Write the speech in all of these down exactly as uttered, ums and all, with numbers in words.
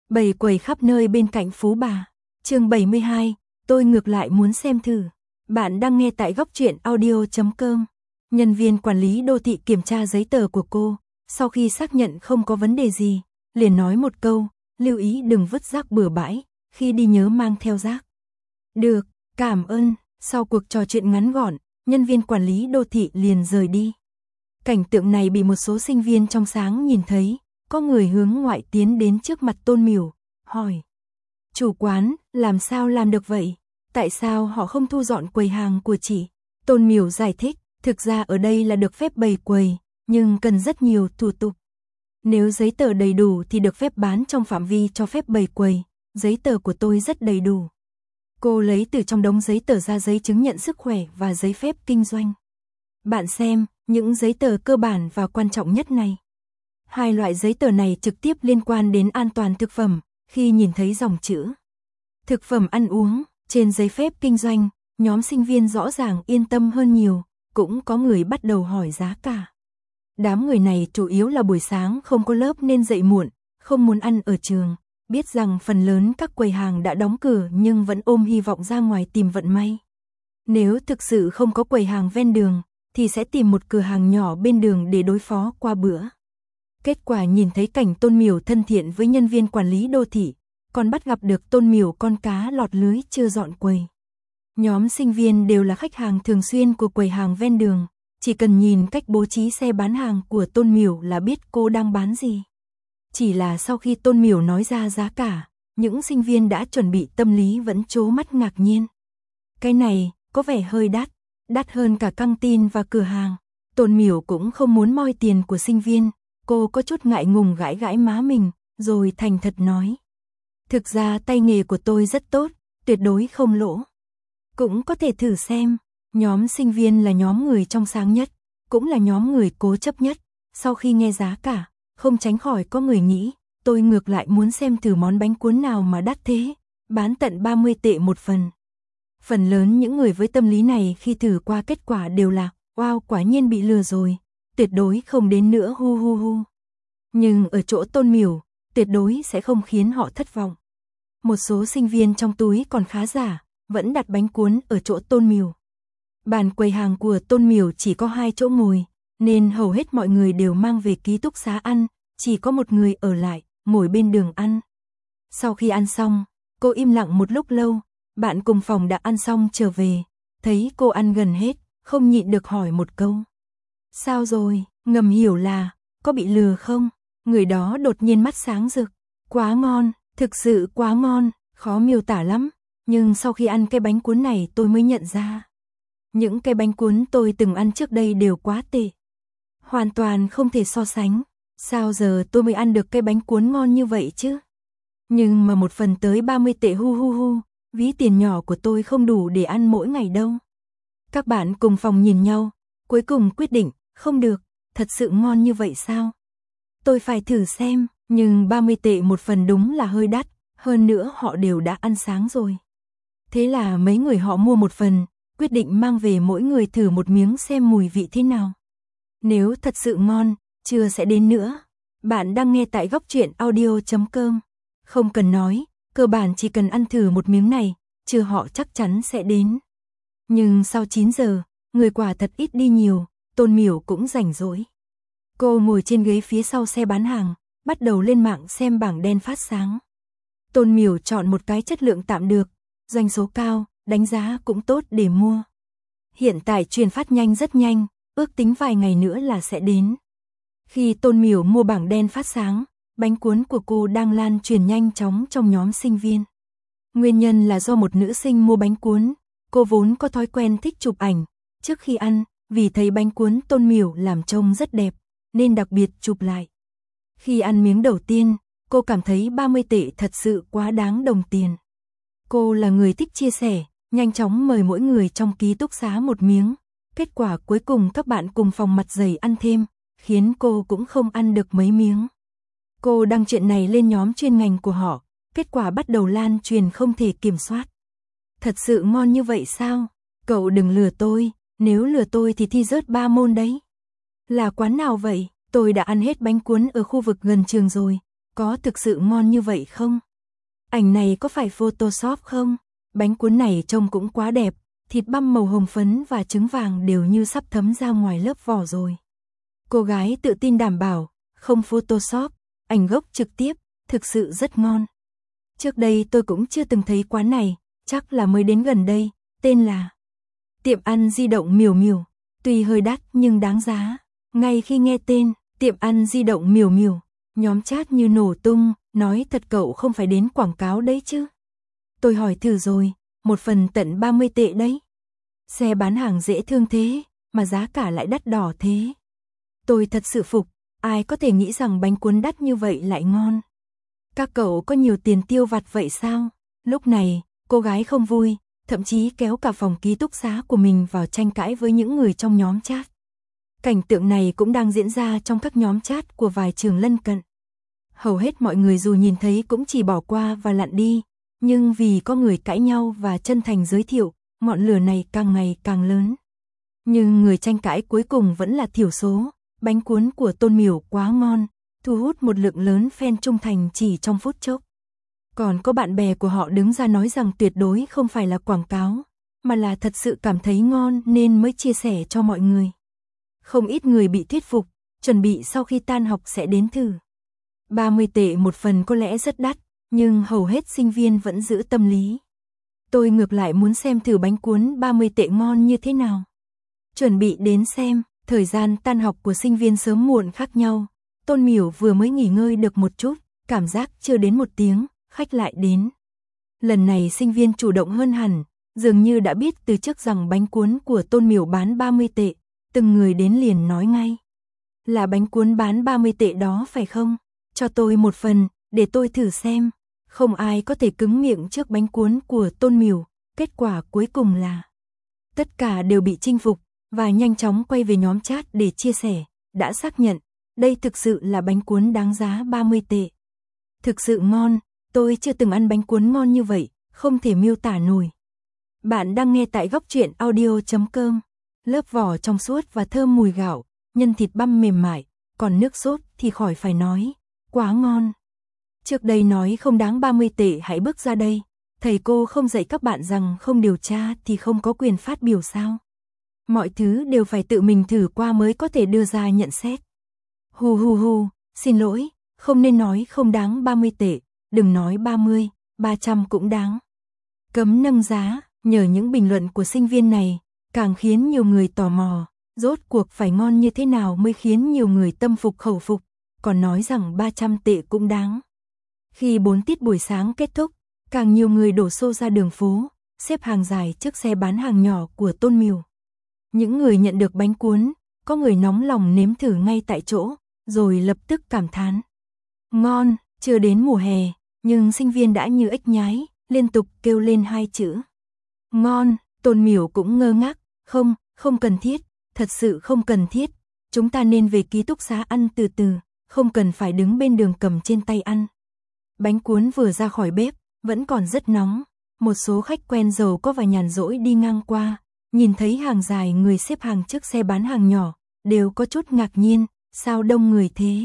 Bầy quầy khắp nơi bên cạnh Phú Bà. Chương bảy mươi hai, tôi ngược lại muốn xem thử. Bạn đang nghe tại góc truyện audio chấm com. Nhân viên quản lý đô thị kiểm tra giấy tờ của cô, sau khi xác nhận không có vấn đề gì, liền nói một câu, lưu ý đừng vứt rác bừa bãi, khi đi nhớ mang theo rác. Được, cảm ơn. Sau cuộc trò chuyện ngắn gọn, nhân viên quản lý đô thị liền rời đi. Cảnh tượng này bị một số sinh viên trong sáng nhìn thấy, có người hướng ngoại tiến đến trước mặt Tôn Miểu, hỏi. Chủ quán, làm sao làm được vậy? Tại sao họ không thu dọn quầy hàng của chị? Tôn Miểu giải thích, thực ra ở đây là được phép bày quầy, nhưng cần rất nhiều thủ tục. Nếu giấy tờ đầy đủ thì được phép bán trong phạm vi cho phép bày quầy, giấy tờ của tôi rất đầy đủ. Cô lấy từ trong đống giấy tờ ra giấy chứng nhận sức khỏe và giấy phép kinh doanh. Bạn xem, những giấy tờ cơ bản và quan trọng nhất này. Hai loại giấy tờ này trực tiếp liên quan đến an toàn thực phẩm, khi nhìn thấy dòng chữ thực phẩm ăn uống trên giấy phép kinh doanh, nhóm sinh viên rõ ràng yên tâm hơn nhiều, cũng có người bắt đầu hỏi giá cả. Đám người này chủ yếu là buổi sáng không có lớp nên dậy muộn, không muốn ăn ở trường, biết rằng phần lớn các quầy hàng đã đóng cửa nhưng vẫn ôm hy vọng ra ngoài tìm vận may. Nếu thực sự không có quầy hàng ven đường, thì sẽ tìm một cửa hàng nhỏ bên đường để đối phó qua bữa. Kết quả nhìn thấy cảnh Tôn Miểu thân thiện với nhân viên quản lý đô thị, còn bắt gặp được Tôn Miểu con cá lọt lưới chưa dọn quầy. Nhóm sinh viên đều là khách hàng thường xuyên của quầy hàng ven đường, chỉ cần nhìn cách bố trí xe bán hàng của Tôn Miểu là biết cô đang bán gì. Chỉ là sau khi Tôn Miểu nói ra giá cả, những sinh viên đã chuẩn bị tâm lý vẫn trố mắt ngạc nhiên. Cái này, có vẻ hơi đắt, đắt hơn cả căng tin và cửa hàng. Tôn Miểu cũng không muốn moi tiền của sinh viên, cô có chút ngại ngùng gãi gãi má mình, rồi thành thật nói. Thực ra tay nghề của tôi rất tốt, tuyệt đối không lỗ. Cũng có thể thử xem, nhóm sinh viên là nhóm người trong sáng nhất, cũng là nhóm người cố chấp nhất. Sau khi nghe giá cả, không tránh khỏi có người nghĩ, tôi ngược lại muốn xem thử món bánh cuốn nào mà đắt thế, bán tận ba mươi tệ một phần. Phần lớn những người với tâm lý này khi thử qua kết quả đều là, wow, quả nhiên bị lừa rồi, tuyệt đối không đến nữa hu hu hu. Nhưng ở chỗ Tôn Miểu, tuyệt đối sẽ không khiến họ thất vọng. Một số sinh viên trong túi còn khá giả, vẫn đặt bánh cuốn ở chỗ Tôn Miểu. Bàn quầy hàng của Tôn Miểu chỉ có hai chỗ ngồi, nên hầu hết mọi người đều mang về ký túc xá ăn, chỉ có một người ở lại, ngồi bên đường ăn. Sau khi ăn xong, cô im lặng một lúc lâu, bạn cùng phòng đã ăn xong trở về, thấy cô ăn gần hết, không nhịn được hỏi một câu. Sao rồi, ngầm hiểu là, có bị lừa không? Người đó đột nhiên mắt sáng rực, quá ngon, thực sự quá ngon, khó miêu tả lắm, nhưng sau khi ăn cái bánh cuốn này tôi mới nhận ra. Những cái bánh cuốn tôi từng ăn trước đây đều quá tệ. Hoàn toàn không thể so sánh, sao giờ tôi mới ăn được cái bánh cuốn ngon như vậy chứ? Nhưng mà một phần tới ba mươi tệ hu hu hu, ví tiền nhỏ của tôi không đủ để ăn mỗi ngày đâu. Các bạn cùng phòng nhìn nhau, cuối cùng quyết định, không được, thật sự ngon như vậy sao? Tôi phải thử xem, nhưng ba mươi tệ một phần đúng là hơi đắt, hơn nữa họ đều đã ăn sáng rồi. Thế là mấy người họ mua một phần, quyết định mang về mỗi người thử một miếng xem mùi vị thế nào. Nếu thật sự ngon, chưa sẽ đến nữa. Bạn đang nghe tại góc truyện audio chấm com. Không cần nói, cơ bản chỉ cần ăn thử một miếng này, chưa họ chắc chắn sẽ đến. Nhưng sau chín giờ, người quả thật ít đi nhiều, Tôn Miểu cũng rảnh rỗi. Cô ngồi trên ghế phía sau xe bán hàng, bắt đầu lên mạng xem bảng đen phát sáng. Tôn Miểu chọn một cái chất lượng tạm được, doanh số cao, đánh giá cũng tốt để mua. Hiện tại truyền phát nhanh rất nhanh, ước tính vài ngày nữa là sẽ đến. Khi Tôn Miểu mua bảng đen phát sáng, bánh cuốn của cô đang lan truyền nhanh chóng trong nhóm sinh viên. Nguyên nhân là do một nữ sinh mua bánh cuốn, cô vốn có thói quen thích chụp ảnh trước khi ăn, vì thấy bánh cuốn Tôn Miểu làm trông rất đẹp, nên đặc biệt chụp lại. Khi ăn miếng đầu tiên, cô cảm thấy ba mươi tệ thật sự quá đáng đồng tiền. Cô là người thích chia sẻ, nhanh chóng mời mỗi người trong ký túc xá một miếng. Kết quả cuối cùng các bạn cùng phòng mặt dày ăn thêm, khiến cô cũng không ăn được mấy miếng. Cô đăng chuyện này lên nhóm chuyên ngành của họ, kết quả bắt đầu lan truyền không thể kiểm soát. Thật sự ngon như vậy sao? Cậu đừng lừa tôi, nếu lừa tôi thì thi rớt ba môn đấy. Là quán nào vậy? Tôi đã ăn hết bánh cuốn ở khu vực gần trường rồi, có thực sự ngon như vậy không? Ảnh này có phải Photoshop không? Bánh cuốn này trông cũng quá đẹp, thịt băm màu hồng phấn và trứng vàng đều như sắp thấm ra ngoài lớp vỏ rồi. Cô gái tự tin đảm bảo, không Photoshop, ảnh gốc trực tiếp, thực sự rất ngon. Trước đây tôi cũng chưa từng thấy quán này, chắc là mới đến gần đây, tên là Tiệm ăn di động Miểu Miểu, tuy hơi đắt nhưng đáng giá. Ngay khi nghe tên, Tiệm ăn di động Miểu Miểu, nhóm chat như nổ tung, nói thật cậu không phải đến quảng cáo đấy chứ. Tôi hỏi thử rồi, một phần tận ba mươi tệ đấy. Xe bán hàng dễ thương thế, mà giá cả lại đắt đỏ thế. Tôi thật sự phục, ai có thể nghĩ rằng bánh cuốn đắt như vậy lại ngon. Các cậu có nhiều tiền tiêu vặt vậy sao? Lúc này, cô gái không vui, thậm chí kéo cả phòng ký túc xá của mình vào tranh cãi với những người trong nhóm chat. Cảnh tượng này cũng đang diễn ra trong các nhóm chat của vài trường lân cận. Hầu hết mọi người dù nhìn thấy cũng chỉ bỏ qua và lặn đi, nhưng vì có người cãi nhau và chân thành giới thiệu, ngọn lửa này càng ngày càng lớn. Nhưng người tranh cãi cuối cùng vẫn là thiểu số, bánh cuốn của Tôn Miểu quá ngon, thu hút một lượng lớn fan trung thành chỉ trong phút chốc. Còn có bạn bè của họ đứng ra nói rằng tuyệt đối không phải là quảng cáo, mà là thật sự cảm thấy ngon nên mới chia sẻ cho mọi người. Không ít người bị thuyết phục, chuẩn bị sau khi tan học sẽ đến thử. ba mươi tệ một phần có lẽ rất đắt, nhưng hầu hết sinh viên vẫn giữ tâm lý. Tôi ngược lại muốn xem thử bánh cuốn ba mươi tệ ngon như thế nào. Chuẩn bị đến xem, thời gian tan học của sinh viên sớm muộn khác nhau. Tôn Miểu vừa mới nghỉ ngơi được một chút, cảm giác chưa đến một tiếng, khách lại đến. Lần này sinh viên chủ động hơn hẳn, dường như đã biết từ trước rằng bánh cuốn của Tôn Miểu bán ba mươi tệ, từng người đến liền nói ngay. Là bánh cuốn bán ba mươi tệ đó phải không? Cho tôi một phần, để tôi thử xem. Không ai có thể cứng miệng trước bánh cuốn của Tôn Miểu, kết quả cuối cùng là tất cả đều bị chinh phục, và nhanh chóng quay về nhóm chat để chia sẻ, đã xác nhận, đây thực sự là bánh cuốn đáng giá ba mươi tệ. Thực sự ngon, tôi chưa từng ăn bánh cuốn ngon như vậy, không thể miêu tả nổi. Bạn đang nghe tại góc truyện audio chấm com, lớp vỏ trong suốt và thơm mùi gạo, nhân thịt băm mềm mại, còn nước sốt thì khỏi phải nói, quá ngon. Trước đây nói không đáng ba mươi tệ hãy bước ra đây, thầy cô không dạy các bạn rằng không điều tra thì không có quyền phát biểu sao. Mọi thứ đều phải tự mình thử qua mới có thể đưa ra nhận xét. Hù hù hù, xin lỗi, không nên nói không đáng ba mươi tệ, đừng nói ba mươi, ba trăm cũng đáng. Cấm nâng giá, nhờ những bình luận của sinh viên này, càng khiến nhiều người tò mò, rốt cuộc phải ngon như thế nào mới khiến nhiều người tâm phục khẩu phục, còn nói rằng ba trăm tệ cũng đáng. Khi bốn tiết buổi sáng kết thúc, càng nhiều người đổ xô ra đường phố, xếp hàng dài trước xe bán hàng nhỏ của Tôn Miểu. Những người nhận được bánh cuốn, có người nóng lòng nếm thử ngay tại chỗ, rồi lập tức cảm thán. Ngon, chưa đến mùa hè, nhưng sinh viên đã như ếch nhái, liên tục kêu lên hai chữ. Ngon, Tôn Miểu cũng ngơ ngác, không, không cần thiết, thật sự không cần thiết, chúng ta nên về ký túc xá ăn từ từ, không cần phải đứng bên đường cầm trên tay ăn. Bánh cuốn vừa ra khỏi bếp, vẫn còn rất nóng, một số khách quen giàu có và nhàn rỗi đi ngang qua, nhìn thấy hàng dài người xếp hàng trước xe bán hàng nhỏ, đều có chút ngạc nhiên, sao đông người thế?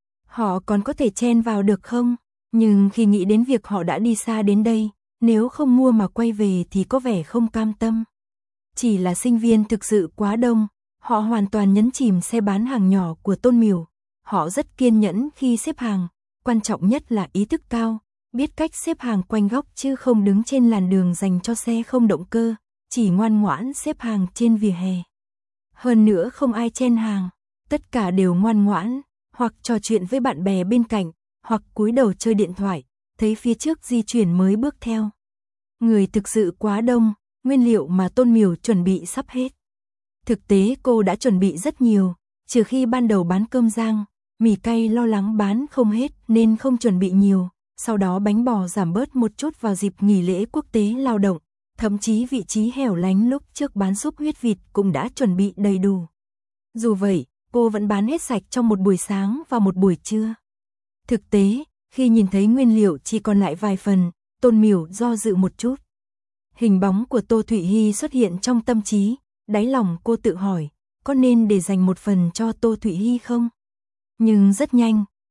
Họ còn có thể chen vào được không? Nhưng khi nghĩ đến việc họ đã đi xa đến đây, nếu không mua mà quay về thì có vẻ không cam tâm. Chỉ là sinh viên thực sự quá đông, họ hoàn toàn nhấn chìm xe bán hàng nhỏ của Tôn Miểu. Họ rất kiên nhẫn khi xếp hàng, quan trọng nhất là ý thức cao, biết cách xếp hàng quanh góc chứ không đứng trên làn đường dành cho xe không động cơ, chỉ ngoan ngoãn xếp hàng trên vỉa hè. Hơn nữa không ai chen hàng, tất cả đều ngoan ngoãn, hoặc trò chuyện với bạn bè bên cạnh, hoặc cúi đầu chơi điện thoại, thấy phía trước di chuyển mới bước theo. Người thực sự quá đông, nguyên liệu mà Tôn Miểu chuẩn bị sắp hết. Thực tế cô đã chuẩn bị rất nhiều, trừ khi ban đầu bán cơm rang, mì cay lo lắng bán không hết nên không chuẩn bị nhiều, sau đó bánh bò giảm bớt một chút vào dịp nghỉ lễ quốc tế lao động, thậm chí vị trí hẻo lánh lúc trước bán súp huyết vịt cũng đã chuẩn bị đầy đủ. Dù vậy, cô vẫn bán hết sạch trong một buổi sáng và một buổi trưa. Thực tế, khi nhìn thấy nguyên liệu chỉ còn lại vài phần, Tôn Miểu do dự một chút. Hình bóng của Tô Thụy Hy xuất hiện trong tâm trí, đáy lòng cô tự hỏi, có nên để dành một phần cho Tô Thụy Hy không? Nhưng rất nhanh,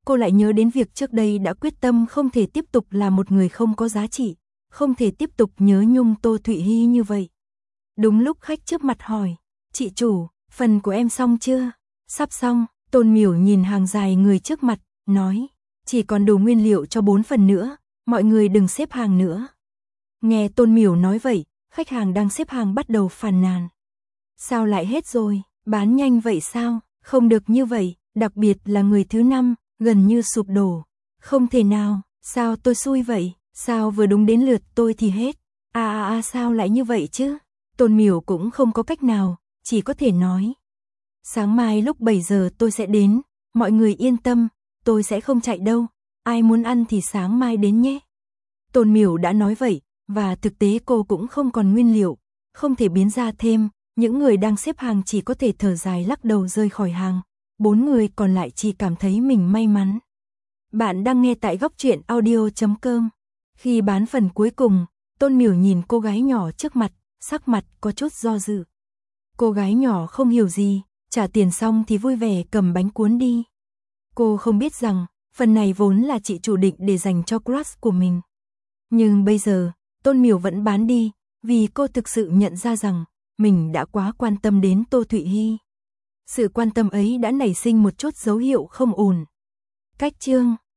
cô lại nhớ đến việc trước đây đã quyết tâm không thể tiếp tục là một người không có giá trị, không thể tiếp tục nhớ nhung Tô Thụy Hy như vậy. Đúng lúc khách trước mặt hỏi, chị chủ, phần của em xong chưa? Sắp xong, Tôn Miểu nhìn hàng dài người trước mặt, nói, chỉ còn đủ nguyên liệu cho bốn phần nữa, mọi người đừng xếp hàng nữa. Nghe Tôn Miểu nói vậy, khách hàng đang xếp hàng bắt đầu phàn nàn. Sao lại hết rồi, bán nhanh vậy sao, không được như vậy, đặc biệt là người thứ năm, gần như sụp đổ. Không thể nào, sao tôi xui vậy, sao vừa đúng đến lượt tôi thì hết, à à à sao lại như vậy chứ? Tôn Miểu cũng không có cách nào, chỉ có thể nói. Sáng mai lúc bảy giờ tôi sẽ đến, mọi người yên tâm, tôi sẽ không chạy đâu, ai muốn ăn thì sáng mai đến nhé. Tôn Miểu đã nói vậy, và thực tế cô cũng không còn nguyên liệu, không thể biến ra thêm, những người đang xếp hàng chỉ có thể thở dài lắc đầu rơi khỏi hàng, bốn người còn lại chỉ cảm thấy mình may mắn. Bạn đang nghe tại góc truyện audio chấm com. Khi bán phần cuối cùng, Tôn Miểu nhìn cô gái nhỏ trước mặt, sắc mặt có chút do dự. Cô gái nhỏ không hiểu gì, trả tiền xong thì vui vẻ cầm bánh cuốn đi. Cô không biết rằng, phần này vốn là chị chủ định để dành cho crush của mình. Nhưng bây giờ, Tôn Miểu vẫn bán đi, vì cô thực sự nhận ra rằng, mình đã quá quan tâm đến Tô Thụy Hy. Sự quan tâm ấy đã nảy sinh một chút dấu hiệu không ổn. Cách chương